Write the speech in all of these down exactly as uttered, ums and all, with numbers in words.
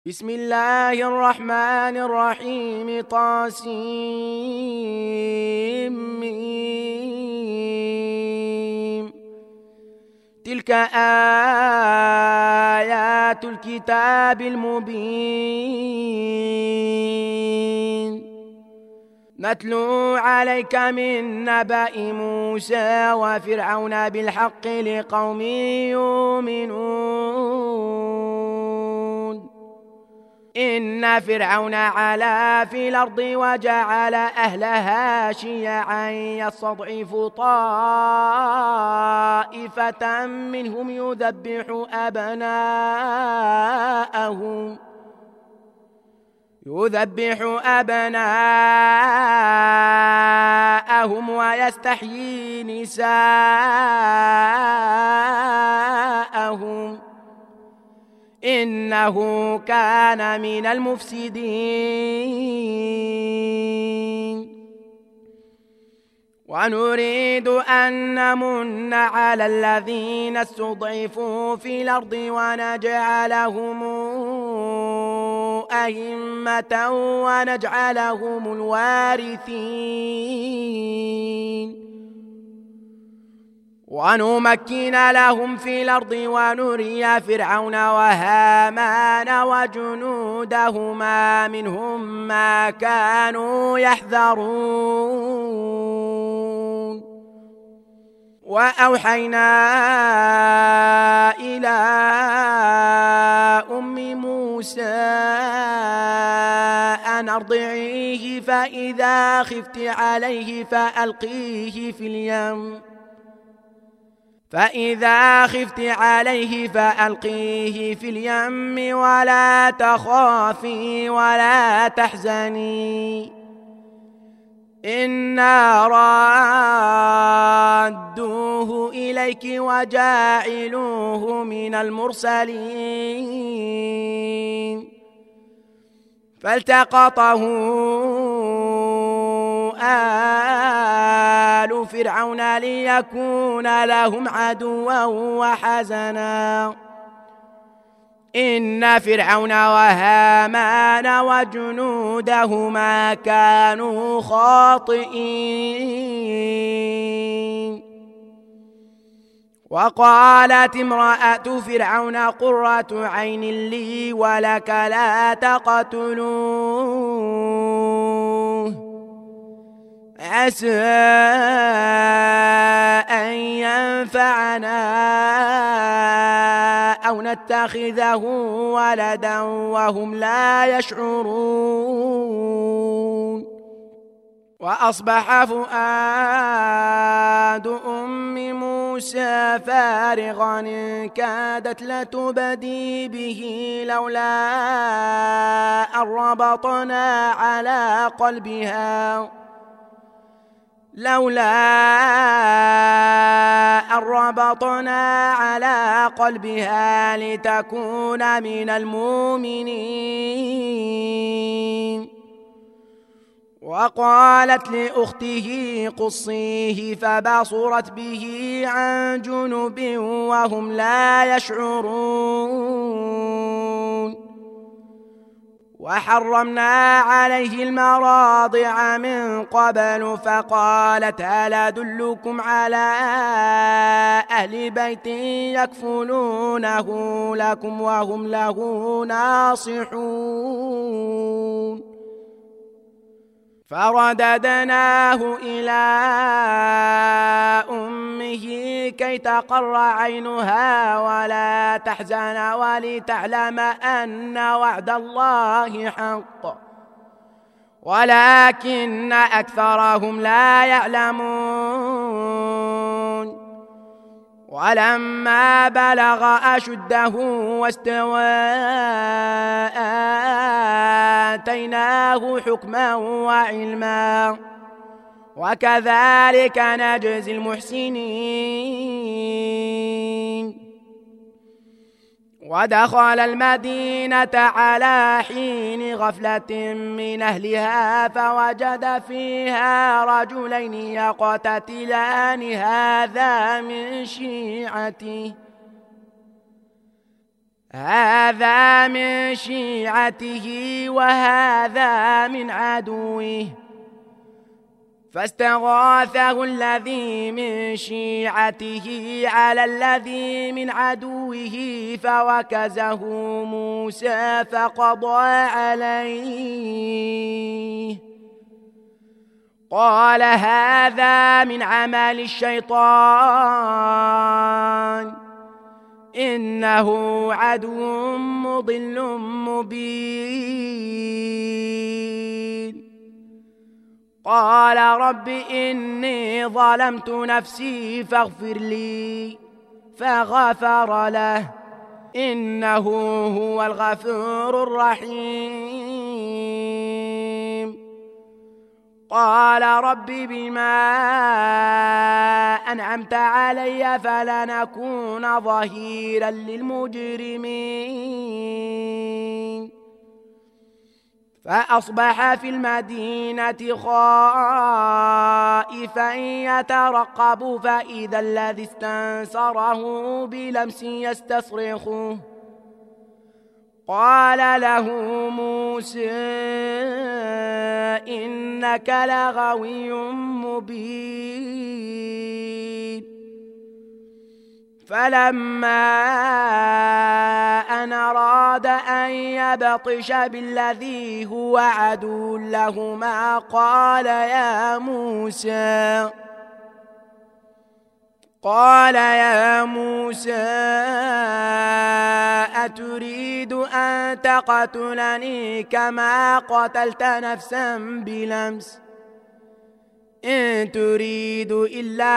بسم الله الرحمن الرحيم طاسيم. تلك آيات الكتاب المبين نتلو عليك من نبأ موسى وفرعون بالحق لقوم يؤمنون. إن فرعون علا في الأرض وجعل أهلها شيعا يستضعف طائفة منهم يذبح أبناءهم يذبح أبناءهم ويستحيي نساءهم إنه كان من المفسدين. ونريد أن نمن على الذين استضعفوا في الأرض ونجعلهم أئمة ونجعلهم الوارثين ونمكن لهم في الأرض ونري فرعون وهامان وجنودهما منهم ما كانوا يحذرون. وأوحينا إلى أم موسى أن أرضعيه فإذا خفت عليه فألقيه في اليم فإذا خفت عليه فألقيه في اليم ولا تخافي ولا تحزني إنا رادوه إليك وجاعلوه من المرسلين. فالتقطه آل فرعون ليكون لهم عدوا وحزنا إن فرعون وهامان وجنودهما كانوا خاطئين. وقالت امرأة فرعون قرة عين لي ولك لا تقتلوه عسى أن ينفعنا أو نتخذه ولدا وهم لا يشعرون. وأصبح فؤاد أم موسى فارغا إن كادت لتبدي به لولا أن ربطنا على قلبها لولا أن ربطنا على قلبها لتكون من المؤمنين. وقالت لأخته قصيه فبصرت به عن جنب وهم لا يشعرون. وحرمنا عليه المراضع من قبل فقالت هل أدلكم على أهل بيت يكفلونه لكم وهم له ناصحون. فرددناه إلى أمه كي تقر عينها ولا تحزن ولتعلم أن وعد الله حق ولكن أكثرهم لا يعلمون. ولما بلغ أشده واستوى آتيناه حكما وعلما وكذلك نجزي المحسنين. ودخل المدينة على حين غفلة من أهلها فوجد فيها رجلين يقتتلان هذا من شيعته هذا من شيعته وهذا من عدوه فاستغاثه الذي من شيعته على الذي من عدوه فوكزه موسى فقضى عليه قال هذا من عمل الشيطان إنه عدو مضل مبين قال رب إني ظلمت نفسي فاغفر لي فغفر له إنه هو الغفور الرحيم قال رب بما أنعمت علي فلنكون ظهيرا للمجرمين فأصبح في المدينة خائفا يترقب فإذا الذي استنصره بلمس يستصرخه قال له موسى إنك لغوي مبين فلما أن أراد أن يبطش بالذي هو عدو لهما قال يا موسى قال يا موسى أتريد أن تقتلني كما قتلت نفسا بلمس إن تريد إلا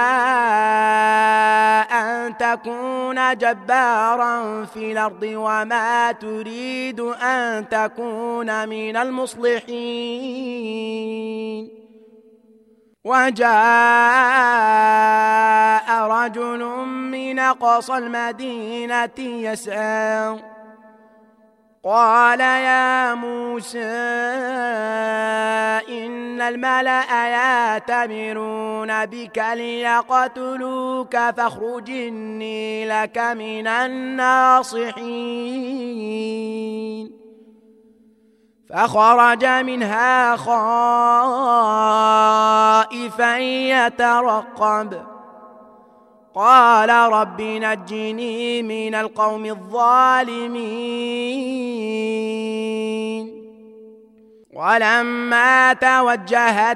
أن تكون جبارا في الأرض وما تريد أن تكون من المصلحين وجاء رجل من أقصى المدينة يسعى قال يا موسى إن الملأ يأتمرون بك ليقتلوك فاخرج إني لك من الناصحين فخرج منها خائفا يترقب قال رب نجني من القوم الظالمين ولما توجه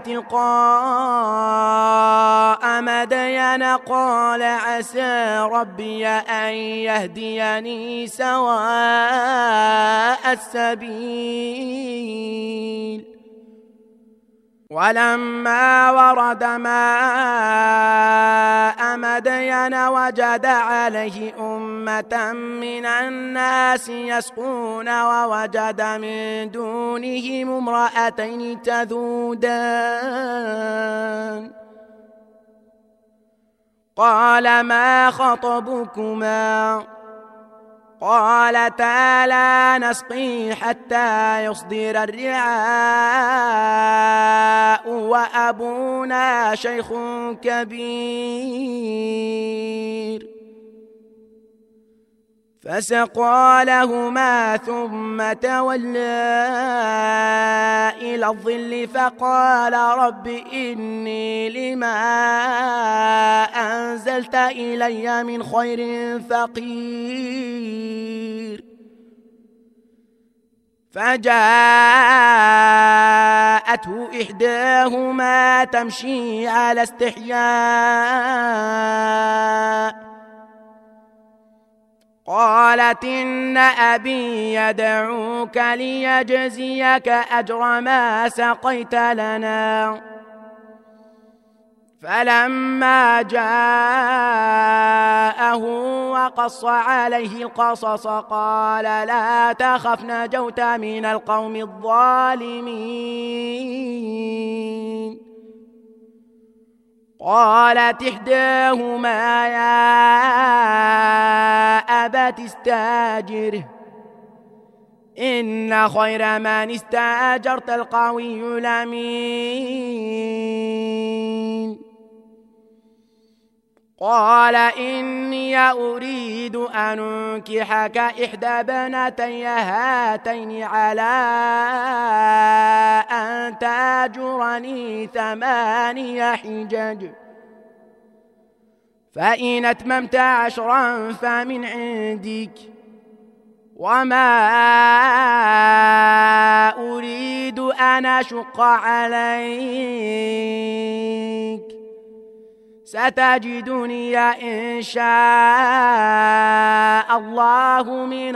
تلقاء مدين قال عسى ربي أن يهديني سواء السبيل ولما ورد ماء مدين وجد عليه أمة من الناس يسقون ووجد من دونهم امرأتين تذودان قال ما خطبكما قالتا لا نسقي حتى يصدر الرعاء وأبونا شيخ كبير فسقى لهما ثم تولى إلى الظل فقال رب إني لما أنزلت إلي من خير فقير فجاءته إحداهما تمشي على استحياء قالت إن أبي يدعوك ليجزيك أجر ما سقيت لنا فلما جاءه وقص عليه القصص قال لا تخف نجوت من القوم الظالمين قالت إحداهما يا أبت استاجره إن خير من استاجرت القوي الأمين قال إني أريد أن أنكحك إحدى بنتي هاتين على أن تأجرني ثماني حجج، فإن أتممت عشرا فمن عندك، وما أريد أن أشق عليك، ستجدني إن شاء الله من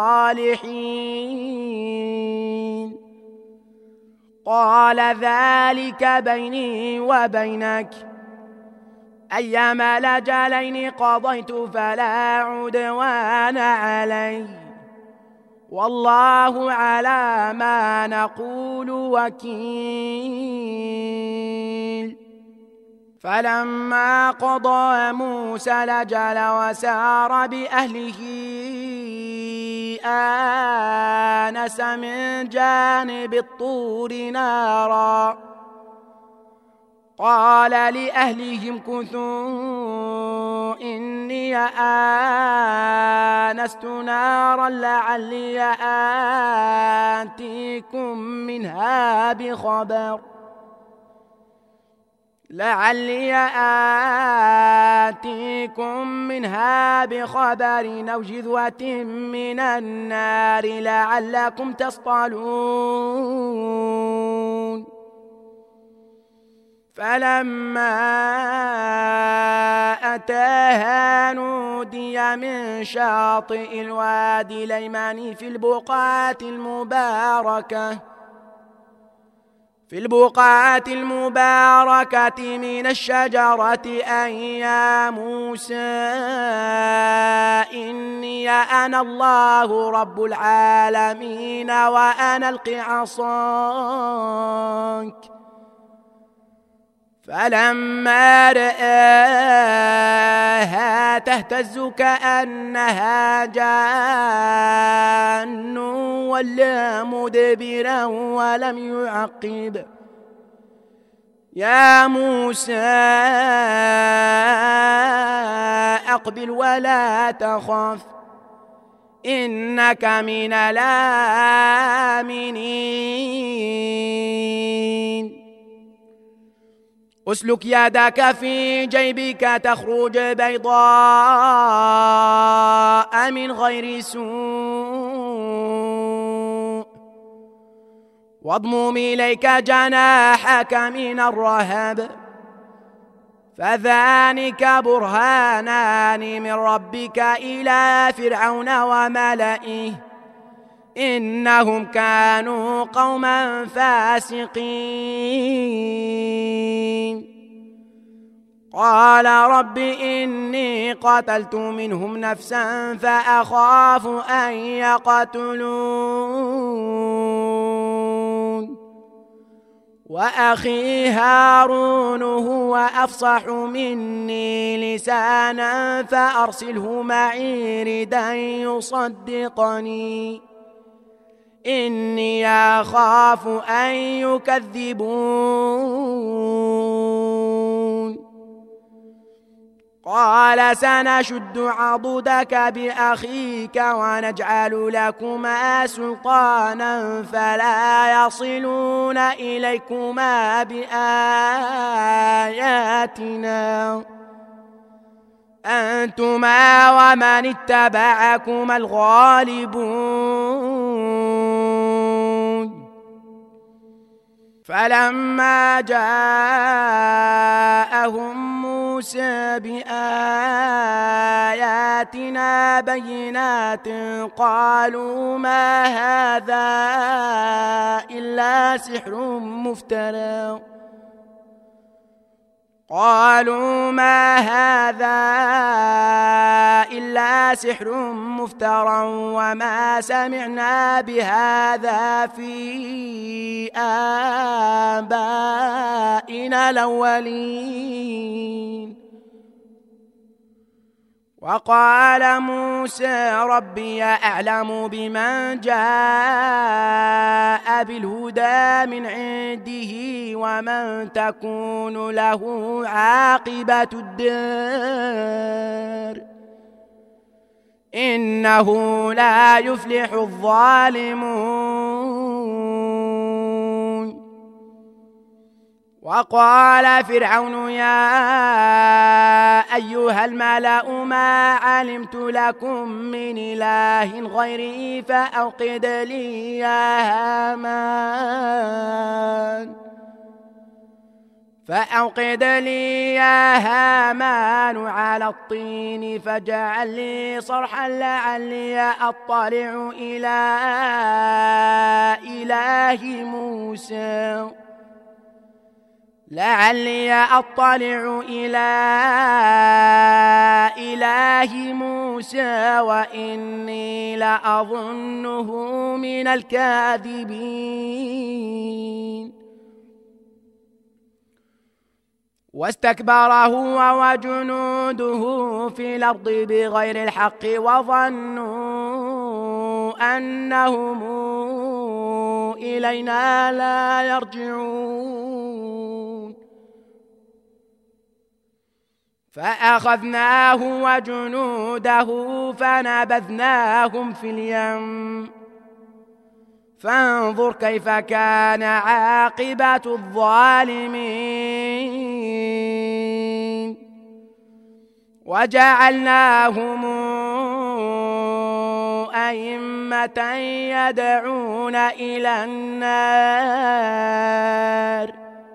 الصالحين. قال ذلك بيني وبينك، أيما الأجلين قضيت فلا عدوان علي، والله على ما نقول وكيل. فلما قضى موسى الأجل وسار بأهله آنس من جانب الطور نارا، قال لأهلهم كثوا إني آنست نارا لعلي آتيكم منها بخبر لعلي آتيكم منها بخبر أو جذوة من النار لعلكم تصطلون. فلما أتاها نودي من شاطئ الوادي الأيمن في البقعة المباركة في البقعة المباركة من الشجرة أن يا موسى إني أنا الله رب العالمين وأن ألق عصاك. فلما رآها تهتز كأنها جان ولا مدبرا ولم يعقب، يا موسى أقبل ولا تخف إنك من الآمنين. أسلك يدك في جيبك تخرج بيضاء من غير سوء، واضمم إليك جناحك من الرهب، فذلك برهانان من ربك إلى فرعون وملئه إنهم كانوا قوما فاسقين. قال رب إني قتلت منهم نفسا فأخاف أن يقتلون، وأخي هارون هو أفصح مني لسانا فأرسله معي ردا يصدقني إني أخاف أن يكذبون. قال سنشد عضدك بأخيك ونجعل لكما سلطانا فلا يصلون إليكما بآياتنا أنتما ومن اتبعكما الغالبون. فلما جاءهم موسى بآياتنا بينات قالوا ما هذا إلا سحر مفترى قالوا ما هذا إلا سحر مفترى وما سمعنا بهذا في آبائنا الأولين. وقال موسى ربي أعلم بمن جاء بالهدى من عنده ومن تكون له عاقبة الدار إنه لا يفلح الظالمون. وقال فرعون يا أيها الملأ ما علمت لكم من إله غيري فأوقد لي يا هامان فأوقد لي يا هامان على الطين فاجعل لي صرحا لعلي أطلع إلى إله موسى لعلي أطلع إلى إله موسى وإني لأظنه من الكاذبين. واستكبر هو وجنوده في الأرض بغير الحق وظنوا أنهم إلينا لا يرجعون فأخذناه وجنوده فنبذناهم في اليم فانظر كيف كان عاقبة الظالمين. وجعلناهم أئمة يدعون إلى النار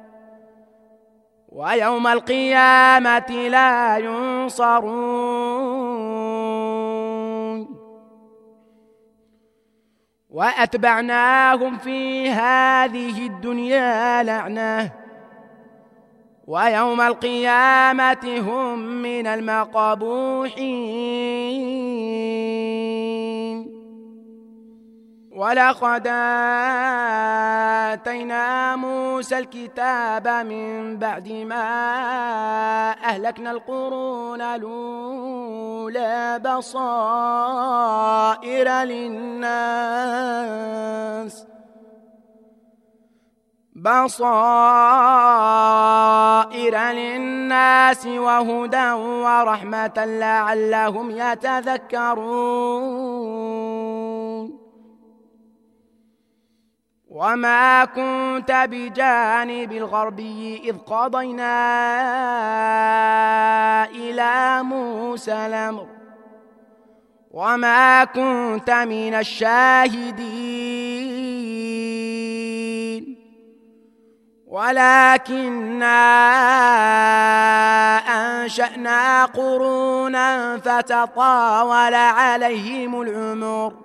ويوم القيامة لا ينصرون. وأتبعناهم في هذه الدنيا لعنة ويوم القيامة هم من المقبوحين. ولقد آتينا موسى الكتاب من بعد ما أهلكنا القرون الأولى بصائر للناس بصائر للناس وهدى ورحمة لعلهم يتذكرون. وما كنت بجانب الغربي إذ قضينا إلى موسى الأمر وما كنت من الشاهدين ولكننا أنشأنا قرونا فتطاول عليهم العمر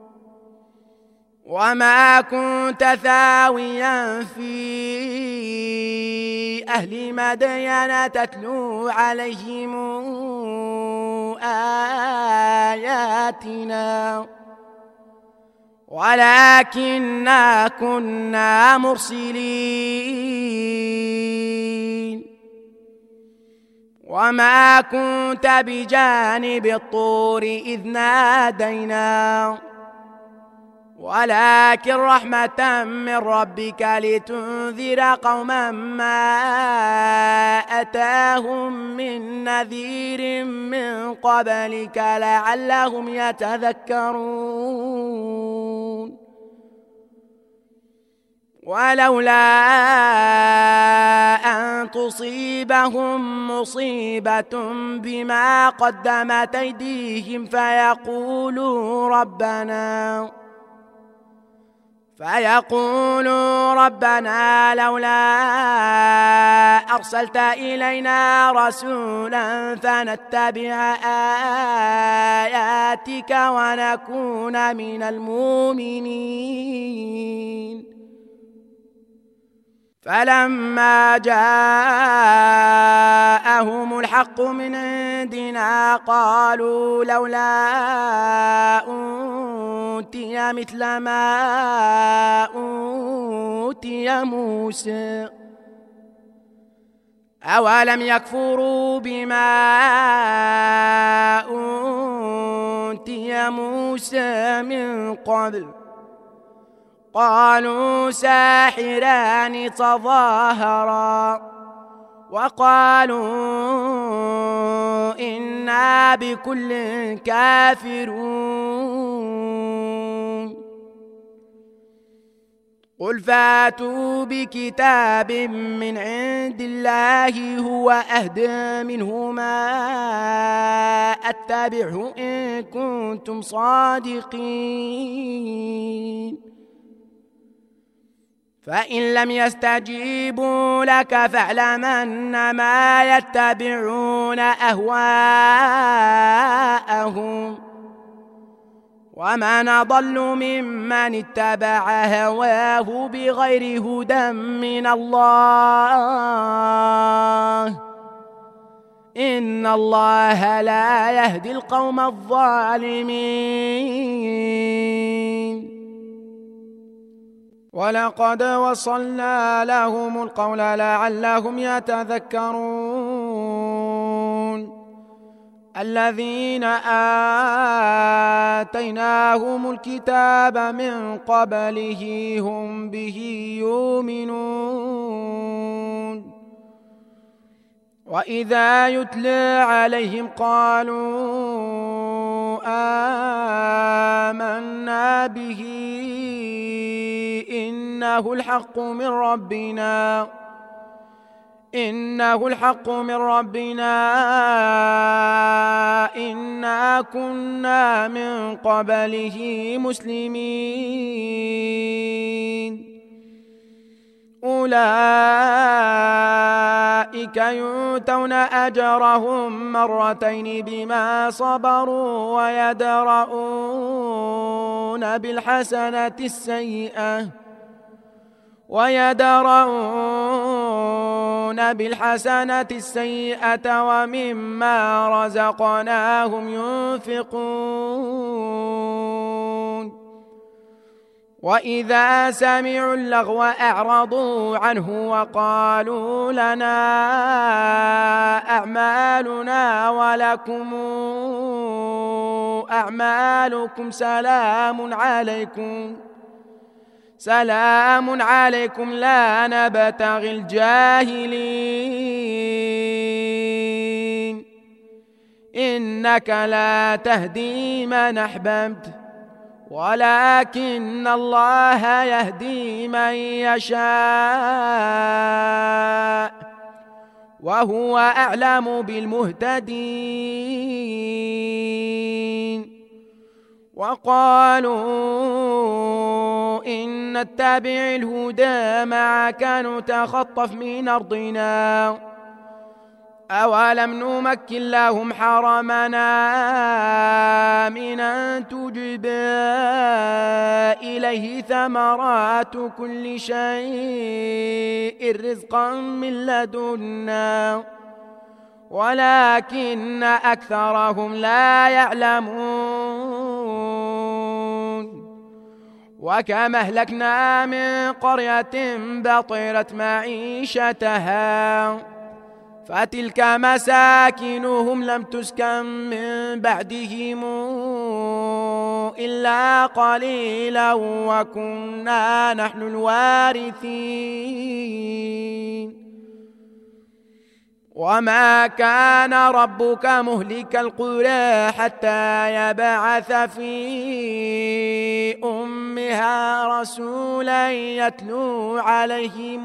وما كنت ثاويا في أهل مدين تتلو عليهم آياتنا ولكننا كنا مرسلين. وما كنت بجانب الطور إذ نادينا ولكن رحمة من ربك لتنذر قوما ما أتاهم من نذير من قبلك لعلهم يتذكرون. ولولا أن تصيبهم مصيبة بما قدمت أيديهم فيقولوا ربنا فيقولوا ربنا لولا أرسلت إلينا رسولا فنتبع آياتك ونكون من المؤمنين. فلما جاءهم الحق من عندنا قالوا لولا أوتي مثل ما أوتي موسى أولم يكفروا بما أوتي موسى من قبل قالوا ساحران تظاهرا وقالوا إنا بكل كافرون قل فاتوا بكتاب من عند الله هو أهدى منهما أتبعه إن كنتم صادقين فإن لم يستجيبوا لك فاعلم أنما يتبعون أهواءهم ومن أضل ممن اتبع هواه بغير هدى من الله إن الله لا يهدي القوم الظالمين ولقد وصلنا لهم القول لعلهم يتذكرون الذين آتيناهم الكتاب من قبله هم به يؤمنون وإذا يتلى عليهم قالوا آمنا به إنه الحق من ربنا إنه الحق من ربنا إنا كنا من قبله مسلمين أولئك يؤتون أجرهم مرتين بما صبروا ويدرؤون بالحسنة السيئة ويدرؤون بالحسنة السيئة ومما رزقناهم ينفقون وإذا سمعوا اللغو أعرضوا عنه وقالوا لنا أعمالنا ولكم أعمالكم سلام عليكم سلام عليكم لا نبتغي الجاهلين إنك لا تهدي من أحببت ولكن الله يهدي من يشاء وهو أعلم بالمهتدين وقالوا إن نتبع الهدى معك نتخطف من أرضنا أولم نمكن لهم حرمنا آمنا تجبى إليه ثمرات كل شيء رزقا من لدنا ولكن أكثرهم لا يعلمون وكم أهلكنا من قرية بطرت معيشتها فتلك مساكنهم لم تسكن من بعدهم إلا قليلا وكنا نحن الوارثين وما كان ربك مهلك القرى حتى يبعث في أمها رسولا يتلو عليهم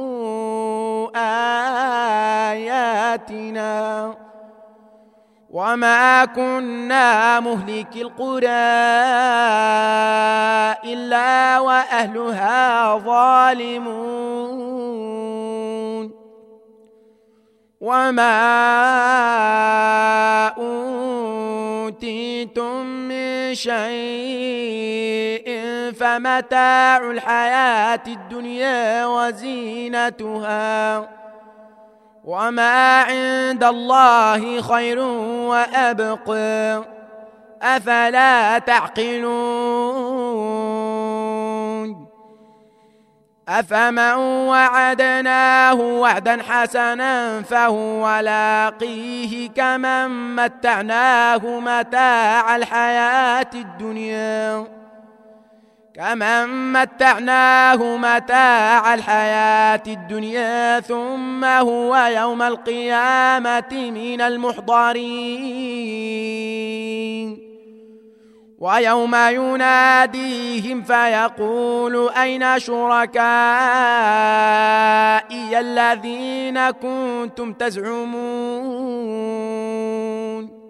آياتنا وما كنا مهلك القرى إلا وأهلها ظالمون وما أوتيتم من شيء فمتاع الحياة الدنيا وزينتها وما عند الله خير وأبقى أفلا تعقلون أفمن وعدناه وعدا حسنا فهو لاقيه كمن متعناه متاع الحياة الدنيا كمن متعناه متاع الحياة الدنيا ثم هو يوم القيامة من المحضرين ويوم يناديهم فيقول أين شركائي الذين كنتم تزعمون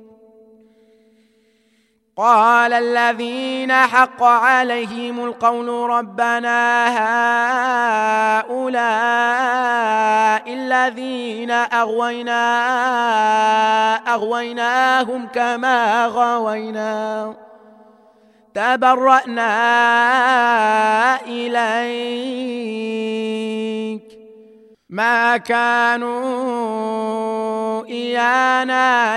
قال الذين حق عليهم القول ربنا هؤلاء الذين أغوينا أغويناهم كما غوينا تبرأنا إليك ما كانوا إيانا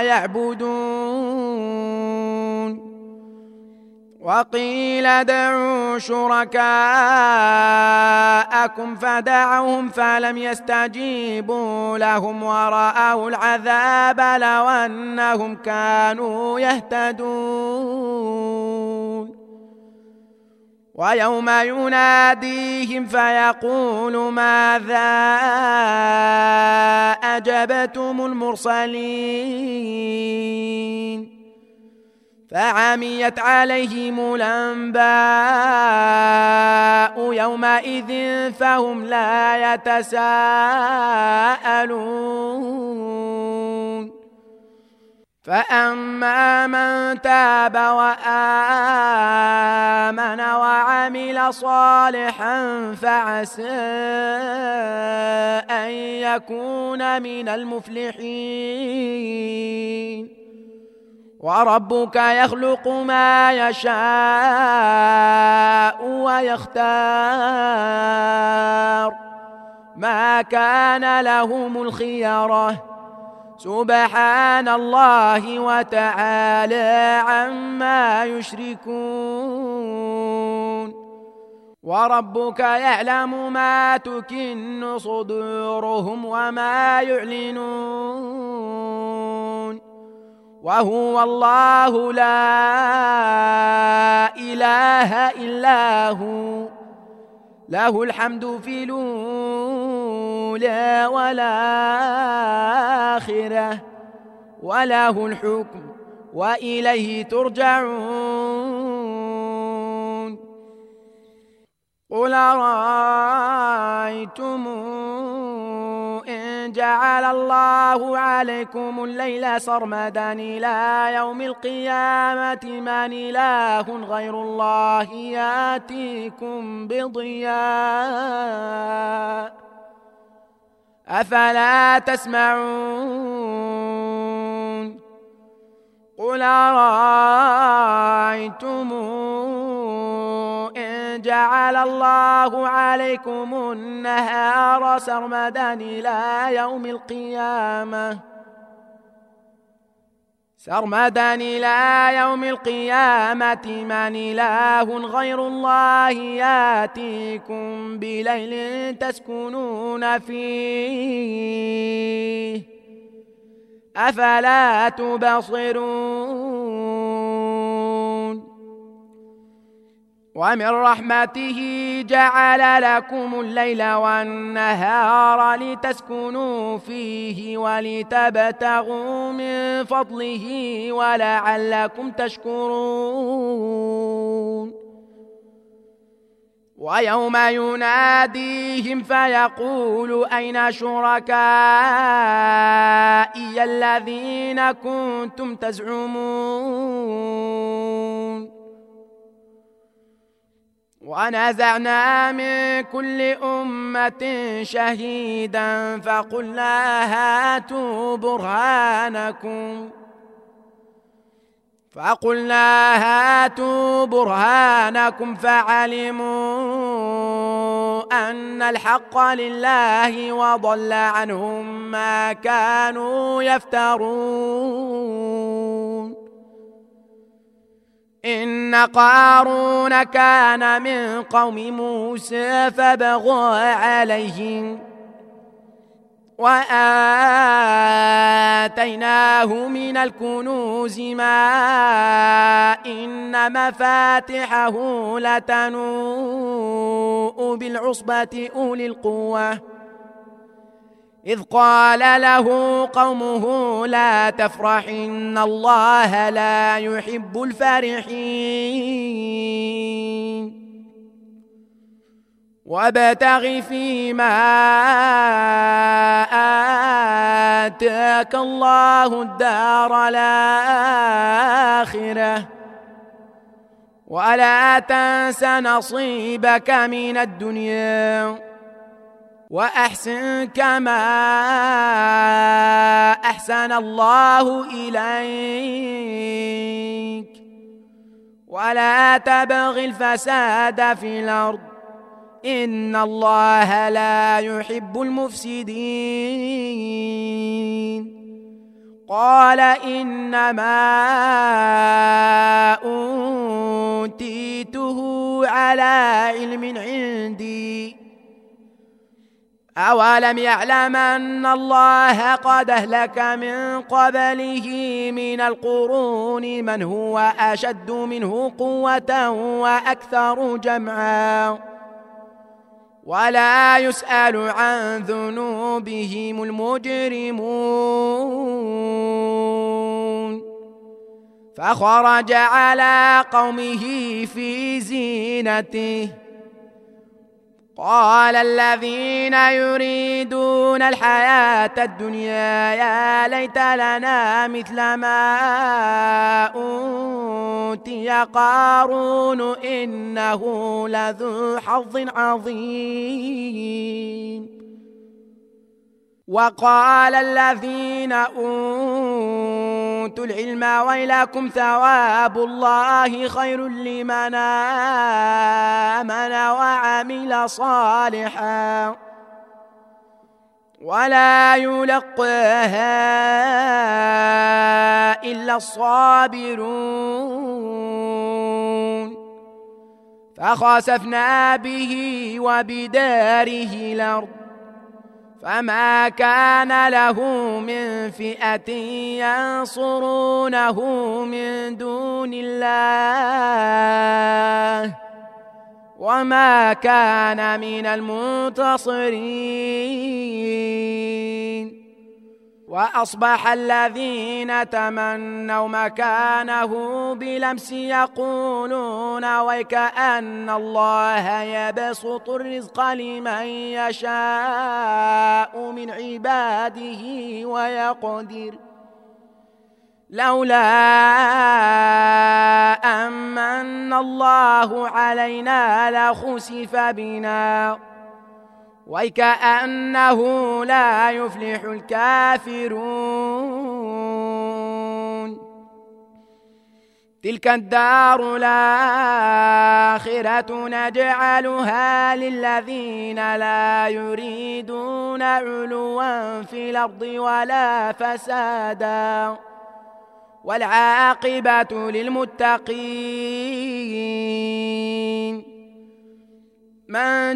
يعبدون وقيل ادعوا شركاءكم فدعوهم فلم يستجيبوا لهم ورأوا العذاب لو أنهم كانوا يهتدون ويوم يناديهم فيقول ماذا أجبتم المرسلين فعميت عليهم الأنباء يومئذ فهم لا يتساءلون فأما من تاب وآمن وعمل صالحا فعسى أن يكون من المفلحين وربك يخلق ما يشاء ويختار ما كان لهم الخيرة سبحان الله وتعالى عما يشركون وربك يعلم ما تكن صدورهم وما يعلنون وهو الله لا إله إلا هو له الحمد في الأولى والآخرة وله الحكم وإليه ترجعون قل أرأيتم إن جعل الله عليكم الليل سرمدا إلى يوم القيامة من إله غير الله يأتيكم بضياء أفلا تسمعون قل أرأيتم إن جعل الله عليكم النهار سرمدا إلى يوم القيامة سرمدا إلى يوم القيامة من إله غير الله يأتيكم بليل تسكنون فيه أفلا تبصرون ومن رحمته جعل لكم الليل والنهار لتسكنوا فيه ولتبتغوا من فضله ولعلكم تشكرون ويوم يناديهم فيقول أين شركائي الذين كنتم تزعمون ونزعنا من كل أمة شهيدا فقلنا هاتوا برهانكم فقلنا هاتوا برهانكم فعلموا أن الحق لله وضل عنهم ما كانوا يفترون إن قارون كان من قوم موسى فبغى عليهم وآتيناه من الكنوز ما إن مفاتحه لتنوء بالعصبة أولي القوة إذ قال له قومه لا تفرح إن الله لا يحب الفرحين وابتغ فيما آتاك الله الدار الآخرة ولا تنس نصيبك من الدنيا وأحسن كما أحسن الله إليك ولا تبغ الفساد في الأرض إن الله لا يحب المفسدين قال إنما أوتيته على علم عندي أولم يعلم أن الله قد أهلك من قبله من القرون من هو أشد منه قوة وأكثر جمعا ولا يسأل عن ذنوبهم المجرمون فخرج على قومه في زينته قال الذين يريدون الحياة الدنيا يا ليت لنا مثل ما أوتي قارون إنه لذو حظ عظيم وقال الذين أوتوا العلم ويلكم ثواب الله خير لمن آمن وعمل صالحا ولا يلقاها إلا الصابرون فخسفنا به وبداره الأرض فما كان له من فئة ينصرونه من دون الله وما كان من المنتصرين وأصبح الذين تمنوا مكانه بلمس يقولون ويكأن الله يبسط الرزق لمن يشاء من عباده ويقدر لولا أمن الله علينا لخسف بنا وكأنه لا يفلح الكافرون تلك الدار الآخرة نجعلها للذين لا يريدون علوا في الأرض ولا فسادا والعاقبة للمتقين من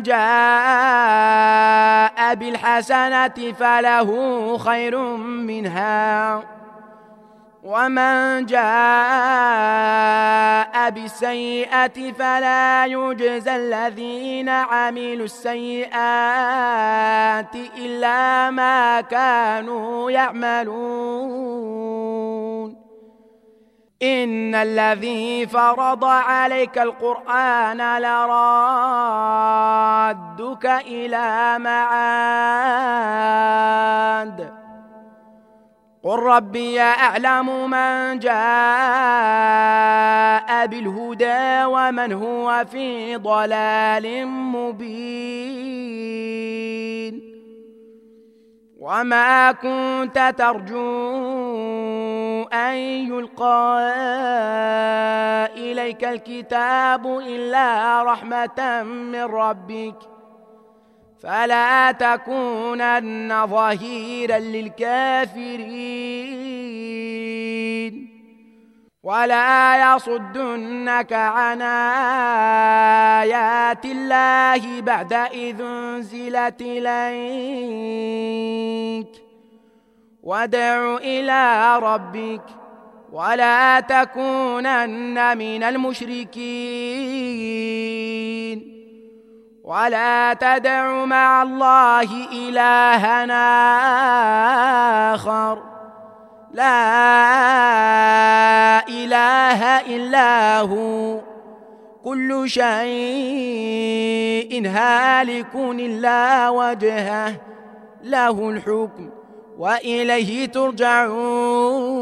جاء بالحسنة فله خير منها ومن جاء بالسيئة فلا يجزى الذين عملوا السيئات إلا ما كانوا يعملون إن الذي فرض عليك القرآن لرادك إلى معاد قل ربي أعلم من جاء بالهدى ومن هو في ضلال مبين وما كنت ترجو أن يلقى إليك الكتاب إلا رحمة من ربك فلا تكونن ظهيرا للكافرين ولا يصدنك عن آيات الله بعد إذ أنزلت إليك وادع إلى ربك ولا تكونن من المشركين ولا تدع مع الله إلها آخر لا إله إلا هو كل شيء هالك إلا وجهه له الحكم وإليه ترجعون